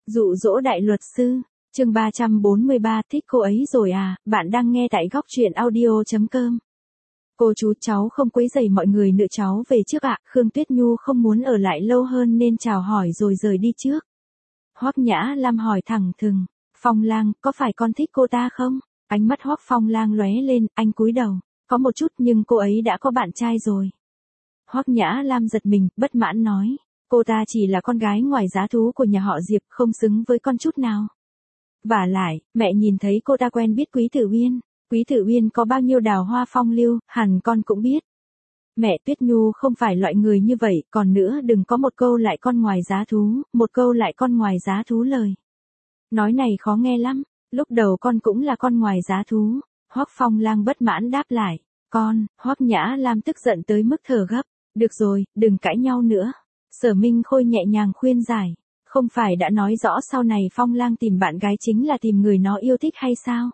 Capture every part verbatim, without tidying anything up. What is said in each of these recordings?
Dụ dỗ đại luật sư, chương ba trăm bốn mươi ba, thích cô ấy rồi à, bạn đang nghe tại góc truyện audio.com. Cô chú cháu không quấy rầy mọi người nữa cháu về trước ạ, Khương Tuyết Nhu không muốn ở lại lâu hơn nên chào hỏi rồi rời đi trước. Hoắc Nhã Lam hỏi thẳng thừng, Phong Lang, có phải con thích cô ta không? Ánh mắt Hoắc Phong Lang lóe lên, anh cúi đầu, có một chút nhưng cô ấy đã có bạn trai rồi. Hoắc Nhã Lam giật mình, bất mãn nói. Cô ta chỉ là con gái ngoài giá thú của nhà họ Diệp, không xứng với con chút nào. Vả lại, mẹ nhìn thấy cô ta quen biết Quý Tử Uyên. Quý Tử Uyên có bao nhiêu đào hoa phong lưu, hẳn con cũng biết. Mẹ Tuyết Nhu không phải loại người như vậy, còn nữa đừng có một câu lại con ngoài giá thú, một câu lại con ngoài giá thú lời. Nói này khó nghe lắm, lúc đầu con cũng là con ngoài giá thú. Hoắc Phong Lang bất mãn đáp lại, con, Hoắc Nhã Lam tức giận tới mức thở gấp. Được rồi, đừng cãi nhau nữa. Sở Minh Khôi nhẹ nhàng khuyên giải, không phải đã nói rõ sau này Phong Lang tìm bạn gái chính là tìm người nó yêu thích hay sao?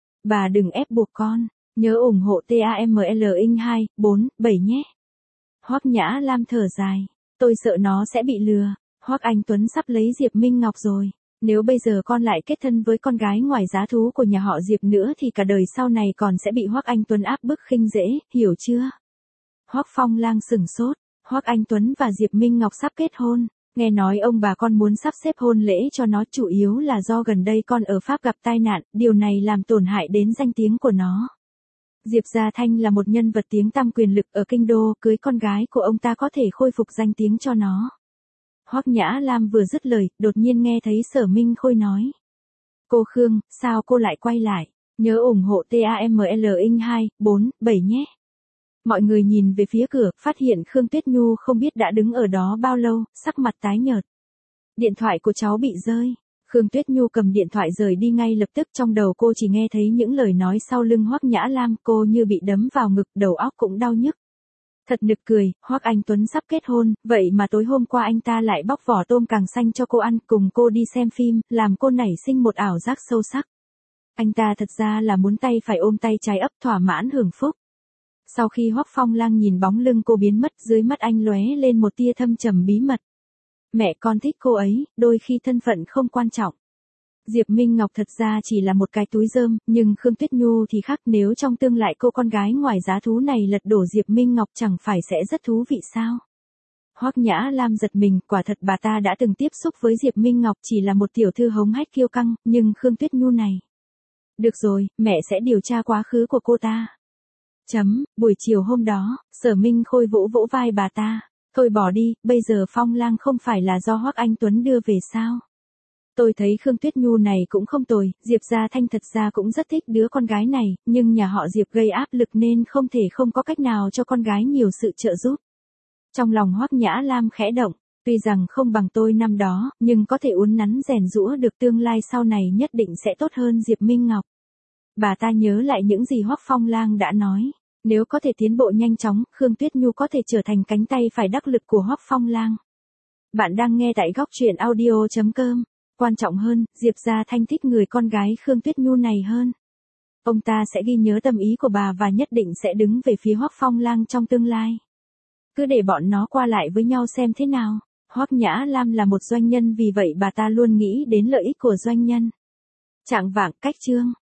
Bà đừng ép buộc con, nhớ ủng hộ TAML Inc hai, bốn, bảy nhé. Hoắc Nhã Lam thở dài, tôi sợ nó sẽ bị lừa, Hoắc Anh Tuấn sắp lấy Diệp Minh Ngọc rồi, nếu bây giờ con lại kết thân với con gái ngoài giá thú của nhà họ Diệp nữa thì cả đời sau này còn sẽ bị Hoắc Anh Tuấn áp bức khinh dễ, hiểu chưa? Hoắc Phong Lang sửng sốt. Hoắc Anh Tuấn và Diệp Minh Ngọc sắp kết hôn, nghe nói ông bà con muốn sắp xếp hôn lễ cho nó chủ yếu là do gần đây con ở Pháp gặp tai nạn, điều này làm tổn hại đến danh tiếng của nó. Diệp Gia Thanh là một nhân vật tiếng tăm quyền lực ở kinh đô, cưới con gái của ông ta có thể khôi phục danh tiếng cho nó. Hoắc Nhã Lam vừa dứt lời, đột nhiên nghe thấy Sở Minh Khôi nói. Cô Khương, sao cô lại quay lại? Nhớ ủng hộ TAML Inc hai, bốn, bảy nhé. Mọi người nhìn về phía cửa, phát hiện Khương Tuyết Nhu không biết đã đứng ở đó bao lâu, sắc mặt tái nhợt. Điện thoại của cháu bị rơi. Khương Tuyết Nhu cầm điện thoại rời đi ngay lập tức, trong đầu cô chỉ nghe thấy những lời nói sau lưng Hoắc Nhã Lam, cô như bị đấm vào ngực, đầu óc cũng đau nhức. Thật nực cười, Hoắc Anh Tuấn sắp kết hôn, vậy mà tối hôm qua anh ta lại bóc vỏ tôm càng xanh cho cô ăn, cùng cô đi xem phim, làm cô nảy sinh một ảo giác sâu sắc. Anh ta thật ra là muốn tay phải ôm tay trái ấp thỏa mãn hưởng phúc. Sau khi Hoắc Phong Lang nhìn bóng lưng cô biến mất, dưới mắt anh lóe lên một tia thâm trầm bí mật. Mẹ con thích cô ấy, đôi khi thân phận không quan trọng. Diệp Minh Ngọc thật ra chỉ là một cái túi rơm, nhưng Khương Tuyết Nhu thì khác, nếu trong tương lai cô con gái ngoài giá thú này lật đổ Diệp Minh Ngọc chẳng phải sẽ rất thú vị sao? Hoắc Nhã Lam giật mình, quả thật bà ta đã từng tiếp xúc với Diệp Minh Ngọc, chỉ là một tiểu thư hống hách kiêu căng, nhưng Khương Tuyết Nhu này. Được rồi, mẹ sẽ điều tra quá khứ của cô ta. Chấm, buổi chiều hôm đó, Sở Minh Khôi vỗ vỗ vai bà ta, thôi bỏ đi, bây giờ Phong Lang không phải là do Hoắc Anh Tuấn đưa về sao? Tôi thấy Khương Tuyết Nhu này cũng không tồi, Diệp Gia Thanh thật ra cũng rất thích đứa con gái này, nhưng nhà họ Diệp gây áp lực nên không thể không có cách nào cho con gái nhiều sự trợ giúp. Trong lòng Hoắc Nhã Lam khẽ động, tuy rằng không bằng tôi năm đó, nhưng có thể uốn nắn rèn giũa được tương lai sau này nhất định sẽ tốt hơn Diệp Minh Ngọc. Bà ta nhớ lại những gì Hoắc Phong Lang đã nói, nếu có thể tiến bộ nhanh chóng, Khương Tuyết Nhu có thể trở thành cánh tay phải đắc lực của Hoắc Phong Lang. Bạn đang nghe tại góc truyện audio.com. Quan trọng hơn, Diệp Gia Thanh thích người con gái Khương Tuyết Nhu này hơn. Ông ta sẽ ghi nhớ tâm ý của bà và nhất định sẽ đứng về phía Hoắc Phong Lang trong tương lai. Cứ để bọn nó qua lại với nhau xem thế nào. Hoắc Nhã Lam là một doanh nhân, vì vậy bà ta luôn nghĩ đến lợi ích của doanh nhân. Trạng vạng cách trương.